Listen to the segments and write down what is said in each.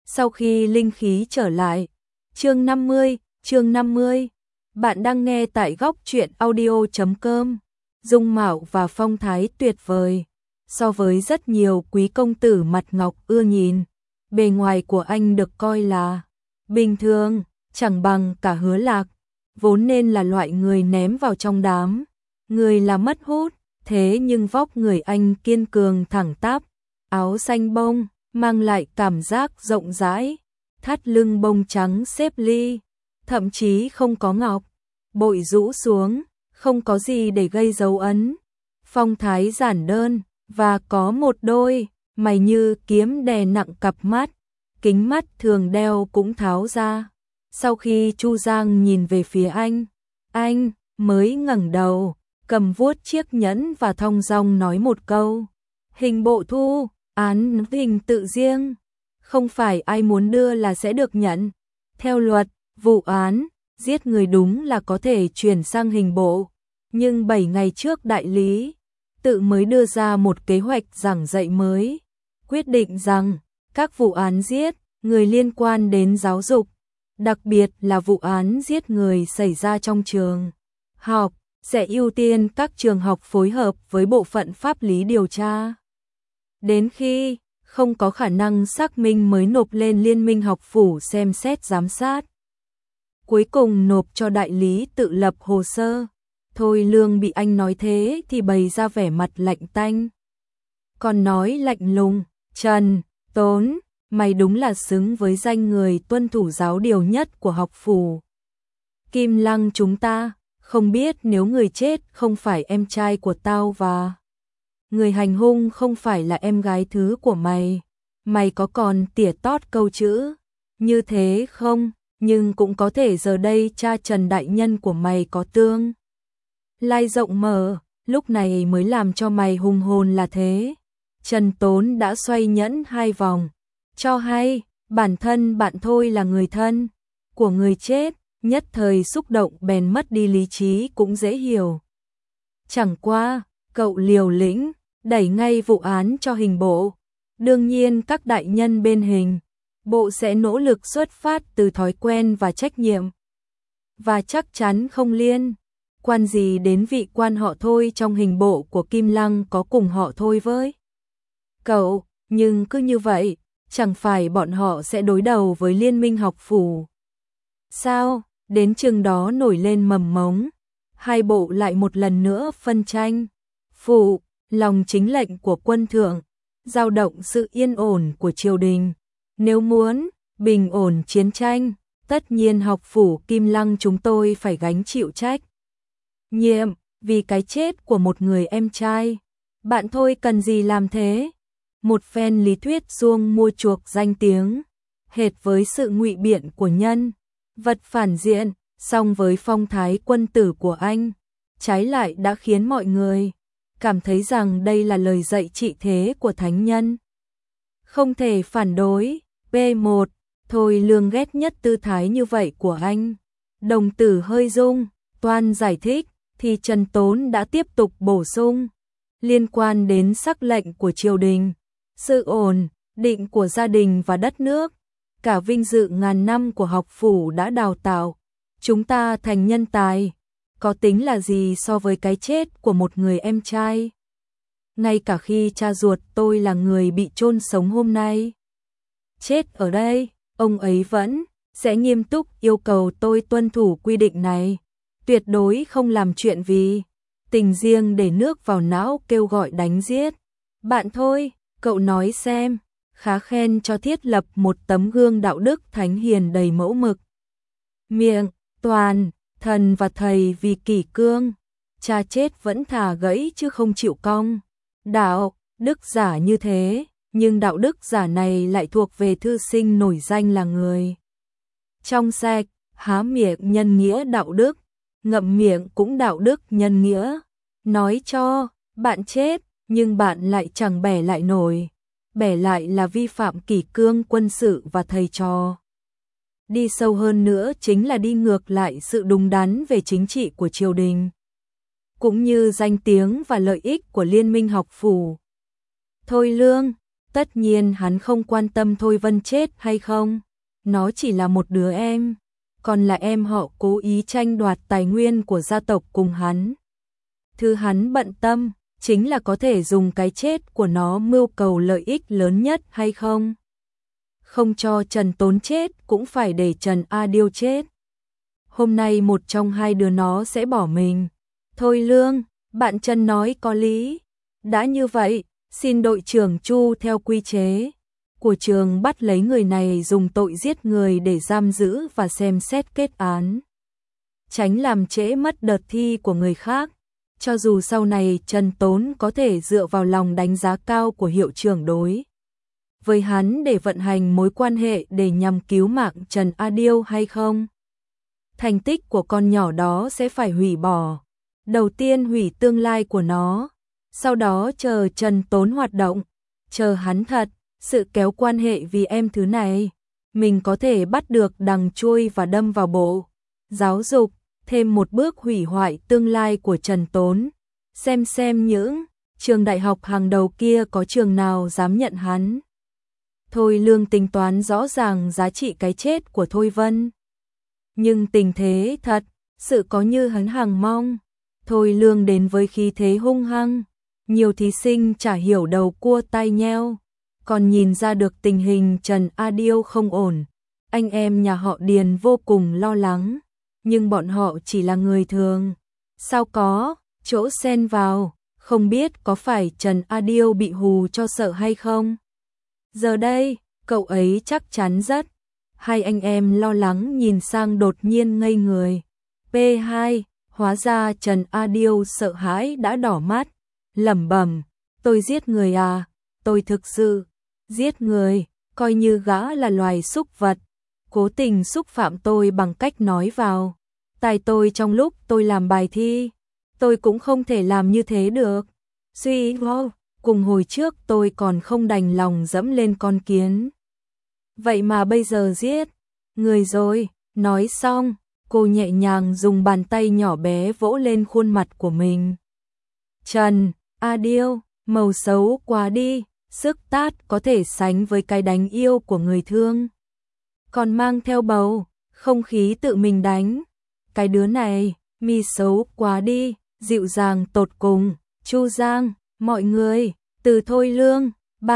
Sau khi linh khí trở lại. Chương 50. Bạn đang nghe tại góc truyện audio.com. Dung mạo và phong thái tuyệt vời. So với rất nhiều quý công tử mặt ngọc ưa nhìn, bề ngoài của anh được coi là bình thường, chẳng bằng cả Hứa Lạc, vốn nên là loại người ném vào trong đám người là mất hút, thế nhưng vóc người anh kiên cường thẳng tắp, áo xanh bông mang lại cảm giác rộng rãi, thắt lưng bông trắng xếp ly, thậm chí không có ngọc bội rũ xuống, không có gì để gây dấu ấn. Phong thái giản đơn và có một đôi mày như kiếm đè nặng cặp mắt, kính mắt thường đeo cũng tháo ra. Sau khi Chu Giang nhìn về phía anh mới ngẩng đầu, cầm vuốt chiếc nhẫn và thong dong nói một câu: "Hình bộ thu, án hình tự riêng, không phải ai muốn đưa là sẽ được nhận. Theo luật, vụ án giết người đúng là có thể chuyển sang hình bộ, nhưng 7 ngày trước đại lý tự mới đưa ra một kế hoạch giảng dạy mới, quyết định rằng các vụ án giết người liên quan đến giáo dục, đặc biệt là vụ án giết người xảy ra trong trường học, sẽ ưu tiên các trường học phối hợp với bộ phận pháp lý điều tra. Đến khi không có khả năng xác minh mới nộp lên Liên minh học phủ xem xét giám sát. Cuối cùng nộp cho đại lý tự lập hồ sơ." Thôi Lương bị anh nói thế thì bày ra vẻ mặt lạnh tanh. Còn nói lạnh lùng: "Trần Tốn, mày đúng là xứng với danh người tuân thủ giáo điều nhất của học phủ Kim Lăng chúng ta, không biết nếu người chết không phải em trai của tao và người hành hung không phải là em gái thứ của mày, mày có còn tỉa tót câu chữ như thế không? Nhưng cũng có thể giờ đây cha Trần đại nhân của mày có tương lai rộng mở, lúc này mới làm cho mày hùng hồn là thế." Trần Tốn đã xoay nhẫn 2 vòng, cho hay bản thân bạn thôi là người thân của người chết, nhất thời xúc động bèn mất đi lý trí cũng dễ hiểu. Chẳng qua, cậu liều lĩnh, đẩy ngay vụ án cho hình bộ. Đương nhiên các đại nhân bên hình bộ sẽ nỗ lực xuất phát từ thói quen và trách nhiệm. Và chắc chắn không liên quan gì đến vị quan họ Thôi trong hình bộ của Kim Lăng có cùng họ Thôi với cậu, nhưng cứ như vậy, chẳng phải bọn họ sẽ đối đầu với Liên minh học phủ sao? Đến chừng đó nổi lên mầm mống, hai bộ lại một lần nữa phân tranh. Phụ lòng chính lệnh của quân thượng, dao động sự yên ổn của triều đình. Nếu muốn bình ổn chiến tranh, tất nhiên học phủ Kim Lăng chúng tôi phải gánh chịu trách nhiệm vì cái chết của một người em trai. Bạn Thôi cần gì làm thế? Một phen lý thuyết suông mua chuộc danh tiếng, hệt với sự ngụy biện của nhân vật phản diện, song với phong thái quân tử của anh, trái lại đã khiến mọi người cảm thấy rằng đây là lời dạy trị thế của thánh nhân, không thể phản đối. P1. Thôi Lương ghét nhất tư thái như vậy của anh. Đồng tử hơi rung, toan giải thích thì Trần Tốn đã tiếp tục bổ sung: "Liên quan đến sắc lệnh của triều đình, sự ổn định của gia đình và đất nước, cả vinh dự ngàn năm của học phủ đã đào tạo chúng ta thành nhân tài, có tính là gì so với cái chết của một người em trai? Ngay cả khi cha ruột tôi là người bị chôn sống hôm nay chết ở đây, ông ấy vẫn sẽ nghiêm túc yêu cầu tôi tuân thủ quy định này, tuyệt đối không làm chuyện vì tình riêng để nước vào não kêu gọi đánh giết." Bạn Thôi, cậu nói xem, khá khen cho thiết lập một tấm gương đạo đức thánh hiền đầy mẫu mực. Miệng toàn thần và thầy vì kỷ cương, cha chết vẫn thà gãy chứ không chịu cong. Đạo đức giả như thế, nhưng đạo đức giả này lại thuộc về thư sinh nổi danh là người trong sạch, há miệng nhân nghĩa đạo đức, ngậm miệng cũng đạo đức nhân nghĩa. Nói cho bạn chết, nhưng bạn lại chẳng bẻ lại nổi, bẻ lại là vi phạm kỷ cương quân sự và thầy trò. Đi sâu hơn nữa chính là đi ngược lại sự đúng đắn về chính trị của triều đình, cũng như danh tiếng và lợi ích của Liên minh học phủ. Thôi Lương, Tất nhiên hắn không quan tâm Thôi Vân chết hay không, nó chỉ là một đứa em, còn là em họ cố ý tranh đoạt tài nguyên của gia tộc cùng hắn. Thứ hắn bận tâm chính là có thể dùng cái chết của nó mưu cầu lợi ích lớn nhất hay không. Không cho Trần Tốn chết cũng phải để Trần A Điêu chết. Hôm nay một trong hai đứa nó sẽ bỏ mình. Thôi Lương, bạn Trần nói có lý. Đã như vậy, xin đội trưởng Chu theo quy chế của trường bắt lấy người này dùng tội giết người để giam giữ và xem xét kết án. Tránh làm trễ mất đợt thi của người khác. Cho dù sau này Trần Tốn có thể dựa vào lòng đánh giá cao của hiệu trưởng đối với hắn để vận hành mối quan hệ để nhằm cứu mạng Trần A Điêu hay không. Thành tích của con nhỏ đó sẽ phải hủy bỏ. Đầu tiên hủy tương lai của nó, sau đó chờ Trần Tốn hoạt động, chờ hắn thật, sự kéo quan hệ vì em thứ này. Mình có thể bắt được đằng chui và đâm vào bộ giáo dục, thêm một bước hủy hoại tương lai của Trần Tốn. Xem những trường đại học hàng đầu kia có trường nào dám nhận hắn. Thôi Lương tính toán rõ ràng giá trị cái chết của Thôi Vân. Nhưng tình thế thật, sự có như hắn hàng mong. Thôi Lương đến với khí thế hung hăng, nhiều thí sinh chả hiểu đầu cua tai nheo, còn nhìn ra được tình hình Trần A Điêu không ổn. Anh em nhà họ Điền vô cùng lo lắng, nhưng bọn họ chỉ là người thường. Sao có chỗ xen vào, không biết có phải Trần A Điêu bị hù cho sợ hay không? Giờ đây, cậu ấy chắc chắn rất. Hai anh em lo lắng nhìn sang đột nhiên ngây người. P2, hóa ra Trần A Điêu sợ hãi đã đỏ mắt, lẩm bẩm, tôi giết người à, tôi thực sự giết người, coi như gã là loài súc vật, cố tình xúc phạm tôi bằng cách nói vào tai tôi trong lúc tôi làm bài thi, tôi cũng không thể làm như thế được. Suy wow, cùng hồi trước tôi còn không đành lòng dẫm lên con kiến. Vậy mà bây giờ giết người rồi. Nói xong, cô nhẹ nhàng dùng bàn tay nhỏ bé vỗ lên khuôn mặt của mình. Trần A Điêu, màu xấu quá đi, sức tát có thể sánh với cái đánh yêu của người thương. Còn mang theo bầu, không khí tự mình đánh. Cái đứa này, mi xấu quá đi, dịu dàng tột cùng. Chu Giang, mọi người, từ Thôi Lương,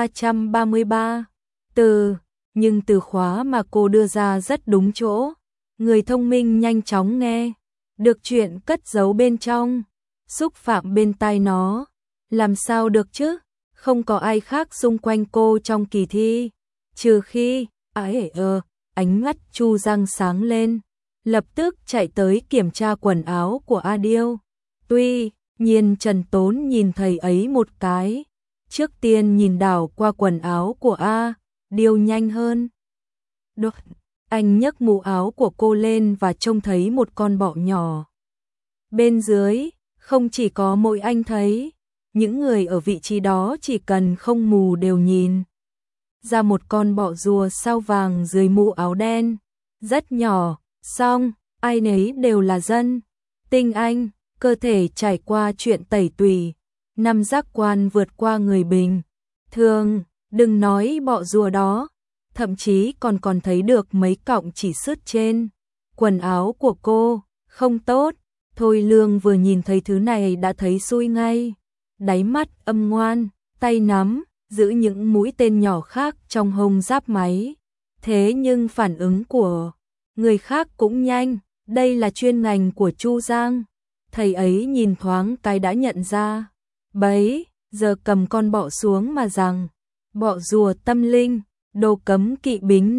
333. Nhưng từ khóa mà cô đưa ra rất đúng chỗ. Người thông minh nhanh chóng nghe được chuyện cất giấu bên trong, xúc phạm bên tai nó. Làm sao được chứ? Không có ai khác xung quanh cô trong kỳ thi, trừ khi ánh mắt Chu Giang sáng lên, lập tức chạy tới kiểm tra quần áo của A Điêu. Tuy nhiên Trần Tốn nhìn thầy ấy một cái, trước tiên nhìn đảo qua quần áo của A Điêu nhanh hơn. Đột, anh nhấc mũ áo của cô lên và trông thấy một con bọ nhỏ. Bên dưới, không chỉ có mỗi anh thấy, những người ở vị trí đó chỉ cần không mù đều nhìn ra một con bọ rùa sao vàng dưới mũ áo đen, rất nhỏ, song ai nấy đều là dân tinh anh, cơ thể trải qua chuyện tẩy tùy, năm giác quan vượt qua người bình thường, đừng nói bọ rùa đó, thậm chí còn thấy được mấy cọng chỉ sứt trên quần áo của cô, không tốt. Thôi Lương vừa nhìn thấy thứ này đã thấy xui ngay, đáy mắt âm ngoan, tay nắm giữ những mũi tên nhỏ khác trong hông giáp máy. Thế nhưng phản ứng của người khác cũng nhanh, đây là chuyên ngành của Chu Giang. Thầy ấy nhìn thoáng cái đã nhận ra. Bấy giờ cầm con bọ xuống mà rằng, bọ rùa tâm linh, đồ cấm kỵ bính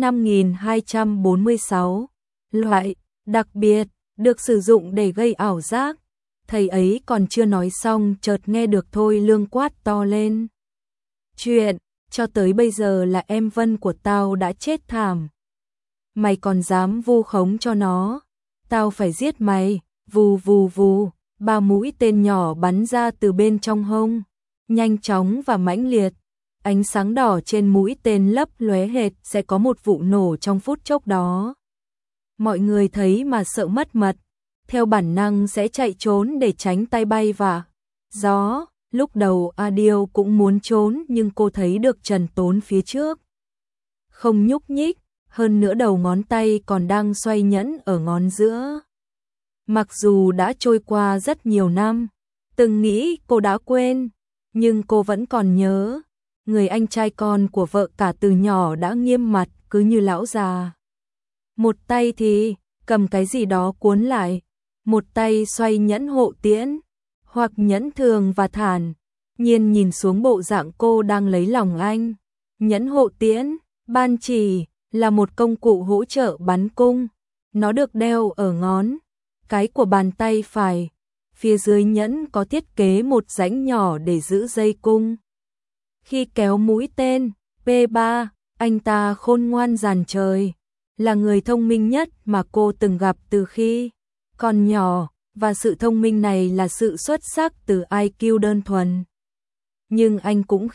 5246, loại đặc biệt, được sử dụng để gây ảo giác. Thầy ấy còn chưa nói xong chợt nghe được Thôi Lương quát to lên. Chuyện, cho tới bây giờ là em Vân của tao đã chết thảm. Mày còn dám vu khống cho nó, tao phải giết mày. Vù vù vù, 3 mũi tên nhỏ bắn ra từ bên trong hông, nhanh chóng và mãnh liệt. Ánh sáng đỏ trên mũi tên lấp lóe hệt sẽ có một vụ nổ trong phút chốc đó. Mọi người thấy mà sợ mất mật, theo bản năng sẽ chạy trốn để tránh tay bay và gió. Lúc đầu A Điêu cũng muốn trốn nhưng cô thấy được Trần Tốn phía trước. Không nhúc nhích, hơn nữa đầu ngón tay còn đang xoay nhẫn ở ngón giữa. Mặc dù đã trôi qua rất nhiều năm, từng nghĩ cô đã quên, nhưng cô vẫn còn nhớ. Người anh trai con của vợ cả từ nhỏ đã nghiêm mặt cứ như lão già. Một tay thì cầm cái gì đó cuốn lại, một tay xoay nhẫn hộ tiễn, hoặc nhẫn thường và thản, nhiên nhìn xuống bộ dạng cô đang lấy lòng anh. Nhẫn hộ tiễn, ban chỉ, là một công cụ hỗ trợ bắn cung, nó được đeo ở ngón cái của bàn tay phải, phía dưới nhẫn có thiết kế một rãnh nhỏ để giữ dây cung. Khi kéo mũi tên, P3, anh ta khôn ngoan dàn trời, là người thông minh nhất mà cô từng gặp từ khi còn nhỏ, và sự thông minh này là sự xuất sắc từ IQ đơn thuần. Nhưng anh cũng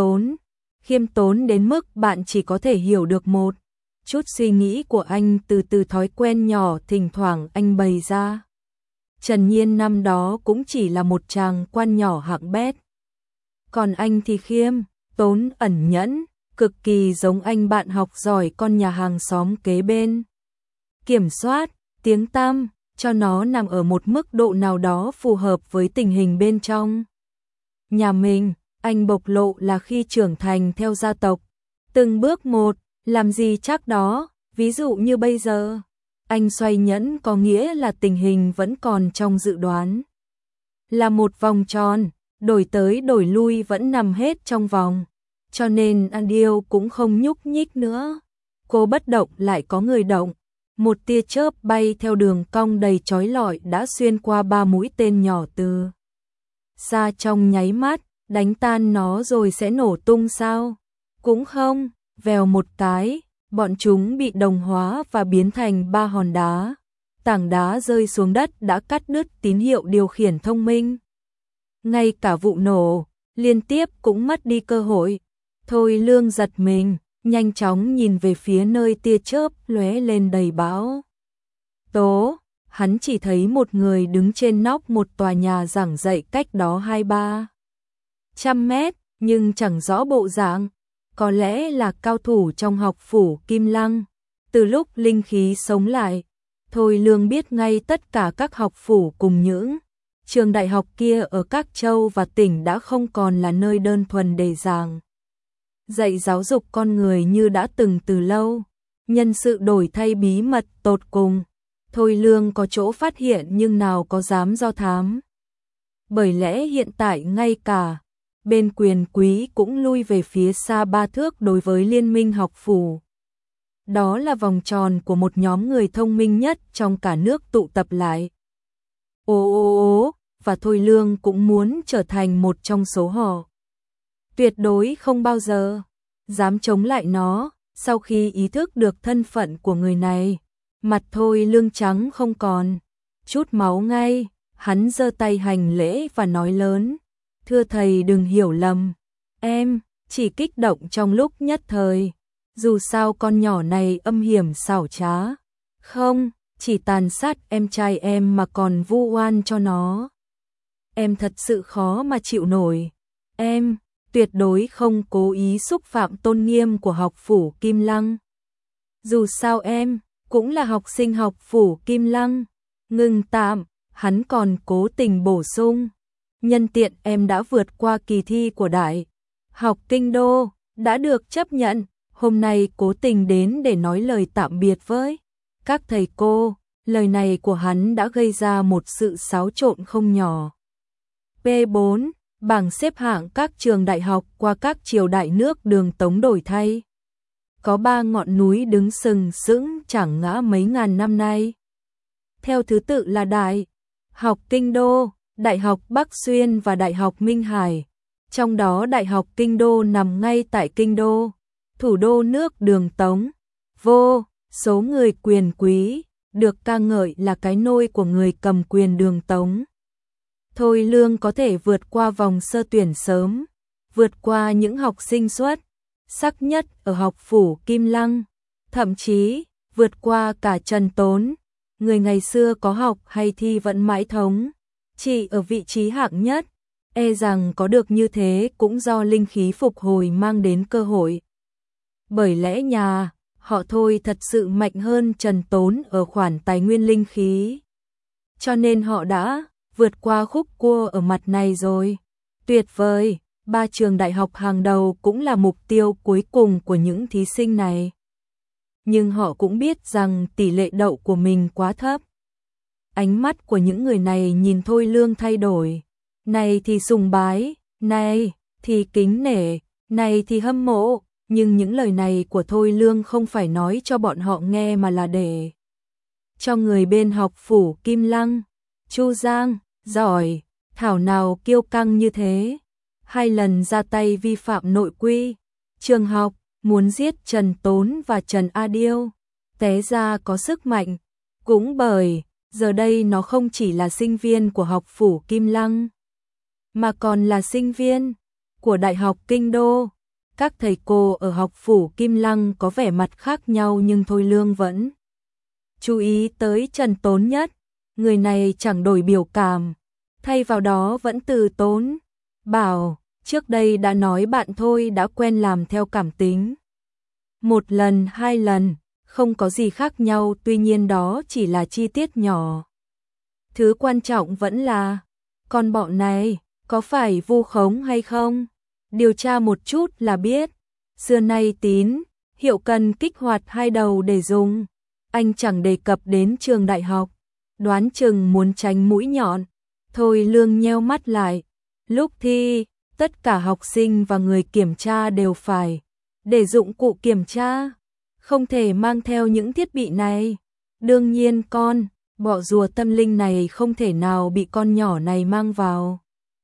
khiêm tốn đến mức bạn chỉ có thể hiểu được một chút suy nghĩ của anh từ thói quen nhỏ thỉnh thoảng anh bày ra. Trần Nhiên năm đó cũng chỉ là một chàng quan nhỏ hạng bét. Còn anh thì khiêm tốn ẩn nhẫn, cực kỳ giống anh bạn học giỏi con nhà hàng xóm kế bên. Kiểm soát tiếng tăm cho nó nằm ở một mức độ nào đó phù hợp với tình hình bên trong nhà mình. Anh bộc lộ là khi trưởng thành theo gia tộc, từng bước một, làm gì chắc đó, ví dụ như bây giờ. Anh xoay nhẫn có nghĩa là tình hình vẫn còn trong dự đoán. Là một vòng tròn, đổi tới đổi lui vẫn nằm hết trong vòng. Cho nên A Điêu cũng không nhúc nhích nữa. Cô bất động lại có người động. Một tia chớp bay theo đường cong đầy chói lọi đã xuyên qua 3 mũi tên nhỏ từ xa trong nháy mắt, đánh tan nó rồi sẽ nổ tung sao? Cũng không, vèo một cái, bọn chúng bị đồng hóa và biến thành 3 hòn đá. Tảng đá rơi xuống đất đã cắt đứt tín hiệu điều khiển thông minh. Ngay cả vụ nổ liên tiếp cũng mất đi cơ hội. Thôi Lương giật mình, nhanh chóng nhìn về phía nơi tia chớp lóe lên đầy bão tố. Hắn chỉ thấy một người đứng trên nóc một tòa nhà giảng dạy cách đó 2-300 mét, nhưng chẳng rõ bộ dạng. Có lẽ là cao thủ trong học phủ Kim Lăng. Từ lúc linh khí sống lại, Thôi Lương biết ngay tất cả các học phủ cùng những trường đại học kia ở các châu và tỉnh đã không còn là nơi đơn thuần để giảng dạy giáo dục con người như đã từng từ lâu. Nhân sự đổi thay bí mật tột cùng. Thôi Lương có chỗ phát hiện nhưng nào có dám do thám. Bởi lẽ hiện tại ngay cả bên quyền quý cũng lui về phía xa 3 thước đối với liên minh học phủ. Đó là vòng tròn của một nhóm người thông minh nhất trong cả nước tụ tập lại. Và Thôi Lương cũng muốn trở thành một trong số họ. Tuyệt đối không bao giờ dám chống lại nó. Sau khi ý thức được thân phận của người này, mặt Thôi Lương trắng không còn chút máu ngay. Hắn giơ tay hành lễ và nói lớn: "Thưa thầy đừng hiểu lầm, em chỉ kích động trong lúc nhất thời. Dù sao con nhỏ này âm hiểm xảo trá, không chỉ tàn sát em trai em mà còn vu oan cho nó. Em thật sự khó mà chịu nổi. Em tuyệt đối không cố ý xúc phạm tôn nghiêm của học phủ Kim Lăng. Dù sao em cũng là học sinh học phủ Kim Lăng." Ngừng tạm, hắn còn cố tình bổ sung: "Nhân tiện em đã vượt qua kỳ thi của Đại học Kinh Đô, đã được chấp nhận, hôm nay cố tình đến để nói lời tạm biệt với các thầy cô." Lời này của hắn đã gây ra một sự xáo trộn không nhỏ. P4, bảng xếp hạng các trường đại học qua các triều đại nước Đường Tống đổi thay. Có 3 ngọn núi đứng sừng sững chẳng ngã mấy ngàn năm nay. Theo thứ tự là Đại học Kinh Đô, Đại học Bắc Xuyên và Đại học Minh Hải. Trong đó Đại học Kinh Đô nằm ngay tại Kinh Đô, thủ đô nước Đường Tống. Vô số người quyền quý được ca ngợi là cái nôi của người cầm quyền Đường Tống. Thôi Lương có thể vượt qua vòng sơ tuyển sớm, vượt qua những học sinh xuất sắc nhất ở học phủ Kim Lăng, thậm chí vượt qua cả Trần Tốn, người ngày xưa có học hay thi vẫn mãi thống chỉ ở vị trí hạng nhất. e rằng có được như thế cũng do linh khí phục hồi mang đến cơ hội. Bởi lẽ nhà họ Thôi thật sự mạnh hơn Trần Tốn ở khoản tài nguyên linh khí. Cho nên họ đã vượt qua khúc cua ở mặt này rồi. Tuyệt vời, 3 trường đại học hàng đầu cũng là mục tiêu cuối cùng của những thí sinh này. Nhưng họ cũng biết rằng tỷ lệ đậu của mình quá thấp. Ánh mắt của những người này nhìn Thôi Lương thay đổi. Này thì sùng bái, này thì kính nể, này thì hâm mộ. Nhưng những lời này của Thôi Lương không phải nói cho bọn họ nghe mà là để cho người bên học phủ Kim Lăng. Chu Giang, giỏi, thảo nào kiêu căng như thế. 2 lần ra tay vi phạm nội quy. Trường học, muốn giết Trần Tốn và Trần A Điêu. Té ra có sức mạnh. Cũng bởi, giờ đây nó không chỉ là sinh viên của học phủ Kim Lăng, mà còn là sinh viên của Đại học Kinh Đô. Các thầy cô ở học phủ Kim Lăng có vẻ mặt khác nhau nhưng Thôi Lương vẫn chú ý tới Trần Tốn nhất. Người này chẳng đổi biểu cảm, thay vào đó vẫn từ tốn. Bảo, trước đây đã nói bạn Thôi đã quen làm theo cảm tính. 1 lần, 2 lần, không có gì khác nhau, tuy nhiên đó chỉ là chi tiết nhỏ. Thứ quan trọng vẫn là, con bọn này, có phải vu khống hay không? Điều tra một chút là biết. Xưa nay tín hiệu cần kích hoạt 2 đầu để dùng. Anh chẳng đề cập đến trường đại học, đoán chừng muốn tránh mũi nhọn. Thôi Lương nheo mắt lại. Lúc thi, tất cả học sinh và người kiểm tra đều phải để dụng cụ kiểm tra, không thể mang theo những thiết bị này. Đương nhiên con bọ rùa tâm linh này không thể nào bị con nhỏ này mang vào.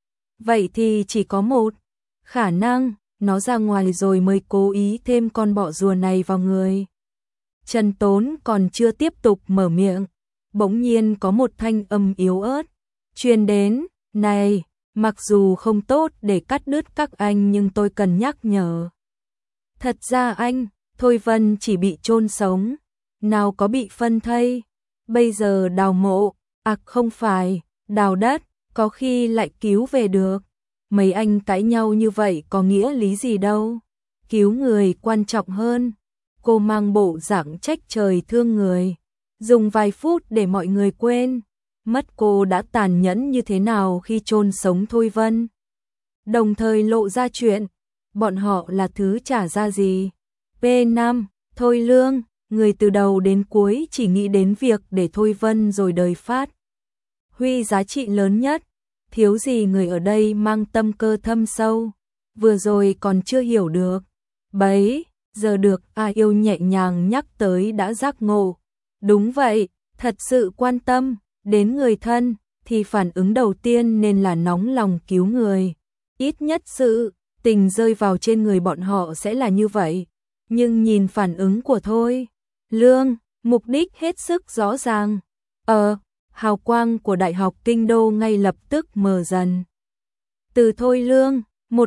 Vậy thì chỉ có một khả năng, nó ra ngoài rồi mới cố ý thêm con bọ rùa này vào người. Trần Tốn còn chưa tiếp tục mở miệng, bỗng nhiên có một thanh âm yếu ớt truyền đến. Này, mặc dù không tốt để cắt đứt các anh nhưng tôi cần nhắc nhở. Thật ra anh, Thôi Vân chỉ bị chôn sống, nào có bị phân thây. Bây giờ đào mộ, không phải, đào đất, có khi lại cứu về được. Mấy anh cãi nhau như vậy có nghĩa lý gì đâu. Cứu người quan trọng hơn. Cô mang bộ dạng trách trời thương người, dùng vài phút để mọi người quên mất cô đã tàn nhẫn như thế nào khi chôn sống Thôi Vân. Đồng thời lộ ra chuyện bọn họ là thứ trả ra gì. P5, Thôi Lương, người từ đầu đến cuối chỉ nghĩ đến việc để Thôi Vân rồi đời phát huy giá trị lớn nhất. Thiếu gì người ở đây mang tâm cơ thâm sâu, vừa rồi còn chưa hiểu được. Bấy giờ được A Yêu nhẹ nhàng nhắc tới đã giác ngộ. Đúng vậy, thật sự quan tâm đến người thân thì phản ứng đầu tiên nên là nóng lòng cứu người. Ít nhất sự tình rơi vào trên người bọn họ sẽ là như vậy. Nhưng nhìn phản ứng của Thôi Lương, mục đích hết sức rõ ràng. Hào quang của Đại học Kinh Đô ngay lập tức mờ dần. Từ Thôi Lương,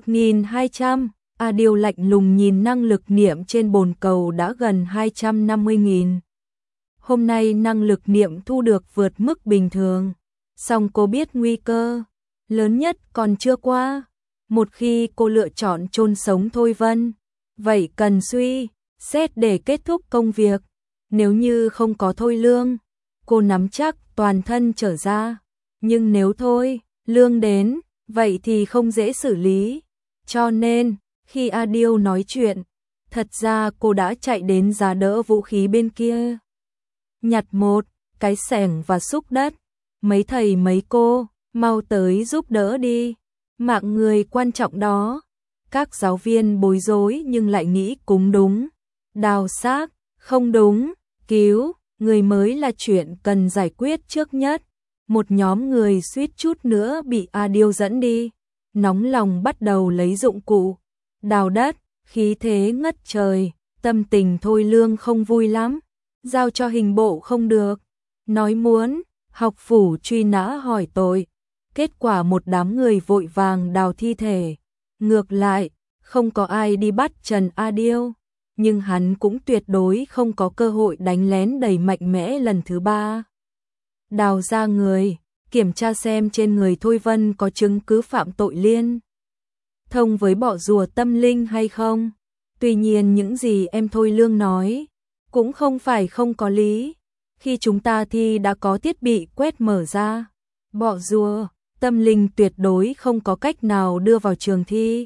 1.200, A Điêu lạnh lùng nhìn năng lực niệm trên bồn cầu đã gần 250.000. Hôm nay năng lực niệm thu được vượt mức bình thường. Song cô biết nguy cơ lớn nhất còn chưa qua. Một khi cô lựa chọn chôn sống Thôi Vân, vậy cần suy xét để kết thúc công việc. Nếu như không có Thôi Lương, cô nắm chắc toàn thân trở ra. Nhưng nếu Thôi Lương đến, vậy thì không dễ xử lý. Cho nên, khi A Điêu nói chuyện, thật ra cô đã chạy đến giá đỡ vũ khí bên kia. Nhặt một cái xẻng và xúc đất. Mấy thầy mấy cô, mau tới giúp đỡ đi. Mạng người quan trọng đó. Các giáo viên bối rối nhưng lại nghĩ cũng đúng. Đào xác, không đúng. Cứu người mới là chuyện cần giải quyết trước nhất. Một nhóm người suýt chút nữa bị A Điêu dẫn đi. Nóng lòng bắt đầu lấy dụng cụ đào đất, khí thế ngất trời. Tâm tình Thôi Lương không vui lắm. Giao cho hình bộ không được. Nói muốn học phủ truy nã hỏi tội. Kết quả một đám người vội vàng đào thi thể. Ngược lại, không có ai đi bắt Trần A Điêu. Nhưng hắn cũng tuyệt đối không có cơ hội đánh lén đầy mạnh mẽ lần thứ 3. Đào ra người, kiểm tra xem trên người Thôi Vân có chứng cứ phạm tội liên thông với bọ rùa tâm linh hay không. Tuy nhiên những gì em Thôi Lương nói cũng không phải không có lý. Khi chúng ta thi đã có thiết bị quét mở ra, bọ rùa tâm linh tuyệt đối không có cách nào đưa vào trường thi.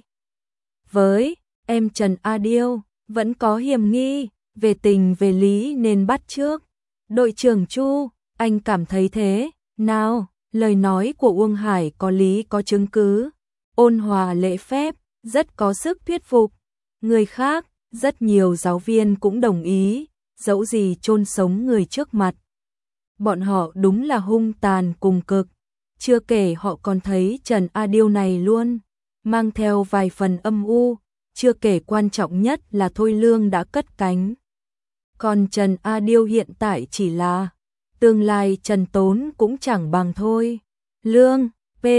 Với em Trần A Điêu vẫn có hiểm nghi, về tình về lý nên bắt trước. Đội trưởng Chu, anh cảm thấy thế nào? Lời nói của Uông Hải có lý có chứng cứ, ôn hòa lễ phép, rất có sức thuyết phục. Người khác, rất nhiều giáo viên cũng đồng ý, dẫu gì chôn sống người trước mặt. Bọn họ đúng là hung tàn cùng cực. Chưa kể họ còn thấy Trần A Điêu này luôn mang theo vài phần âm u, chưa kể quan trọng nhất là Thôi Lương đã cất cánh. Còn Trần A Điêu hiện tại chỉ là tương lai Trần Tốn cũng chẳng bằng Thôi Lương.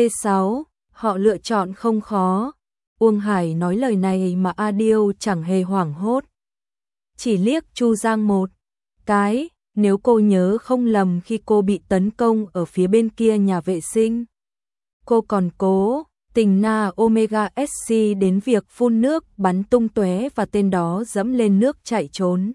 P6, họ lựa chọn không khó. Uông Hải nói lời này mà A Điêu chẳng hề hoảng hốt. Chỉ liếc Chu Giang một cái, nếu cô nhớ không lầm khi cô bị tấn công ở phía bên kia nhà vệ sinh, cô còn cố tình na Omega SC đến việc phun nước bắn tung tóe và tên đó dẫm lên nước chạy trốn.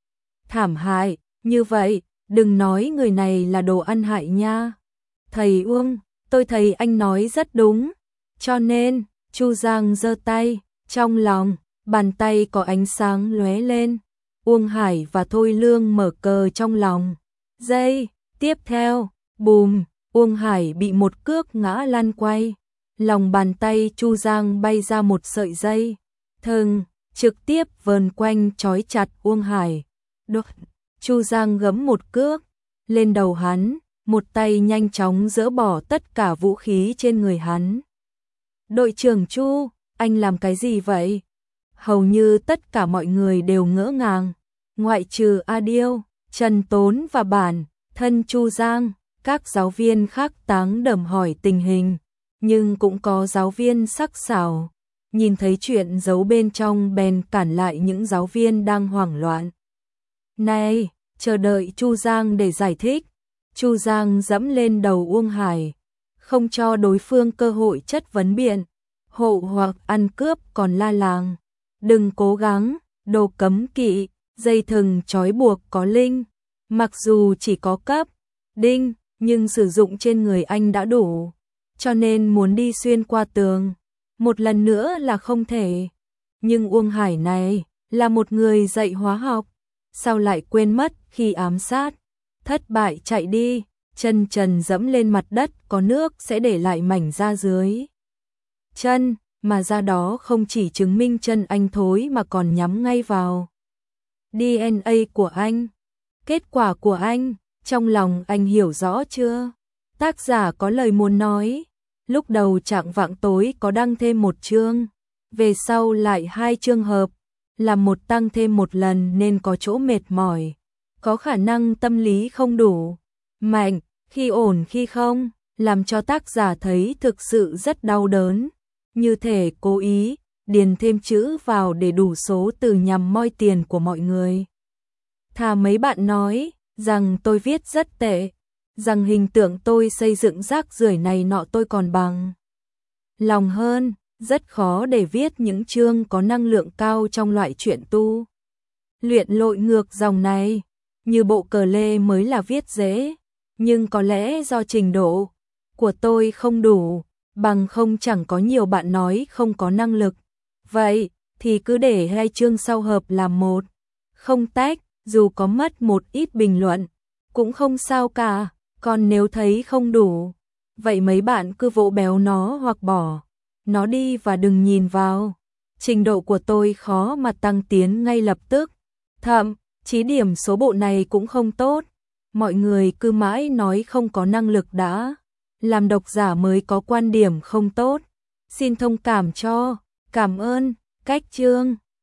Thảm hại, như vậy, đừng nói người này là đồ ăn hại nha. Thầy Uông, tôi thấy anh nói rất đúng. Cho nên, Chu Giang giơ tay, trong lòng, bàn tay có ánh sáng lóe lên. Uông Hải và Thôi Lương mở cờ trong lòng. Giây tiếp theo, bùm, Uông Hải bị một cước ngã lăn quay. Lòng bàn tay Chu Giang bay ra một sợi dây thừng, trực tiếp vờn quanh trói chặt Uông Hải. Đột, Chu Giang gấm một cước lên đầu hắn, một tay nhanh chóng dỡ bỏ tất cả vũ khí trên người hắn. Đội trưởng Chu, anh làm cái gì vậy? Hầu như tất cả mọi người đều ngỡ ngàng, ngoại trừ A Điêu, Trần Tốn và bản thân Chu Giang. Các giáo viên khác táng đầm hỏi tình hình, nhưng cũng có giáo viên sắc sảo, nhìn thấy chuyện giấu bên trong bèn cản lại những giáo viên đang hoảng loạn. Này, chờ đợi Chu Giang để giải thích. Chu Giang dẫm lên đầu Uông Hải, không cho đối phương cơ hội chất vấn biện, hộ hoặc ăn cướp còn la làng. Đừng cố gắng, đồ cấm kỵ, dây thừng trói buộc có linh, mặc dù chỉ có cấp đinh, nhưng sử dụng trên người anh đã đủ, cho nên muốn đi xuyên qua tường một lần nữa là không thể. Nhưng Uông Hải này là một người dạy hóa học, sao lại quên mất khi ám sát thất bại chạy đi, chân trần dẫm lên mặt đất có nước sẽ để lại mảnh da dưới chân, mà da đó không chỉ chứng minh chân anh thối mà còn nhắm ngay vào DNA của anh. Kết quả của anh, trong lòng anh hiểu rõ chưa? Tác giả có lời muốn nói. Lúc đầu trạng vạng tối có đăng thêm một chương, về sau lại 2 chương hợp, làm một tăng thêm một lần nên có chỗ mệt mỏi, có khả năng tâm lý không đủ mạnh, khi ổn khi không, làm cho tác giả thấy thực sự rất đau đớn, như thể cố ý điền thêm chữ vào để đủ số từ nhằm moi tiền của mọi người. Thà mấy bạn nói rằng tôi viết rất tệ, rằng hình tượng tôi xây dựng rác rưởi này nọ tôi còn bằng lòng hơn, rất khó để viết những chương có năng lượng cao trong loại truyện tu luyện lội ngược dòng này. Như bộ cờ lê mới là viết dễ, nhưng có lẽ do trình độ của tôi không đủ, bằng không chẳng có nhiều bạn nói không có năng lực. Vậy thì cứ để 2 chương sau hợp làm một, không tách, dù có mất một ít bình luận cũng không sao cả. Còn nếu thấy không đủ, vậy mấy bạn cứ vỗ béo nó hoặc bỏ nó đi và đừng nhìn vào. Trình độ của tôi khó mà tăng tiến ngay lập tức, thậm chí điểm số bộ này cũng không tốt. Mọi người cứ mãi nói không có năng lực đã làm độc giả mới có quan điểm không tốt. Xin thông cảm cho, cảm ơn, cách chương.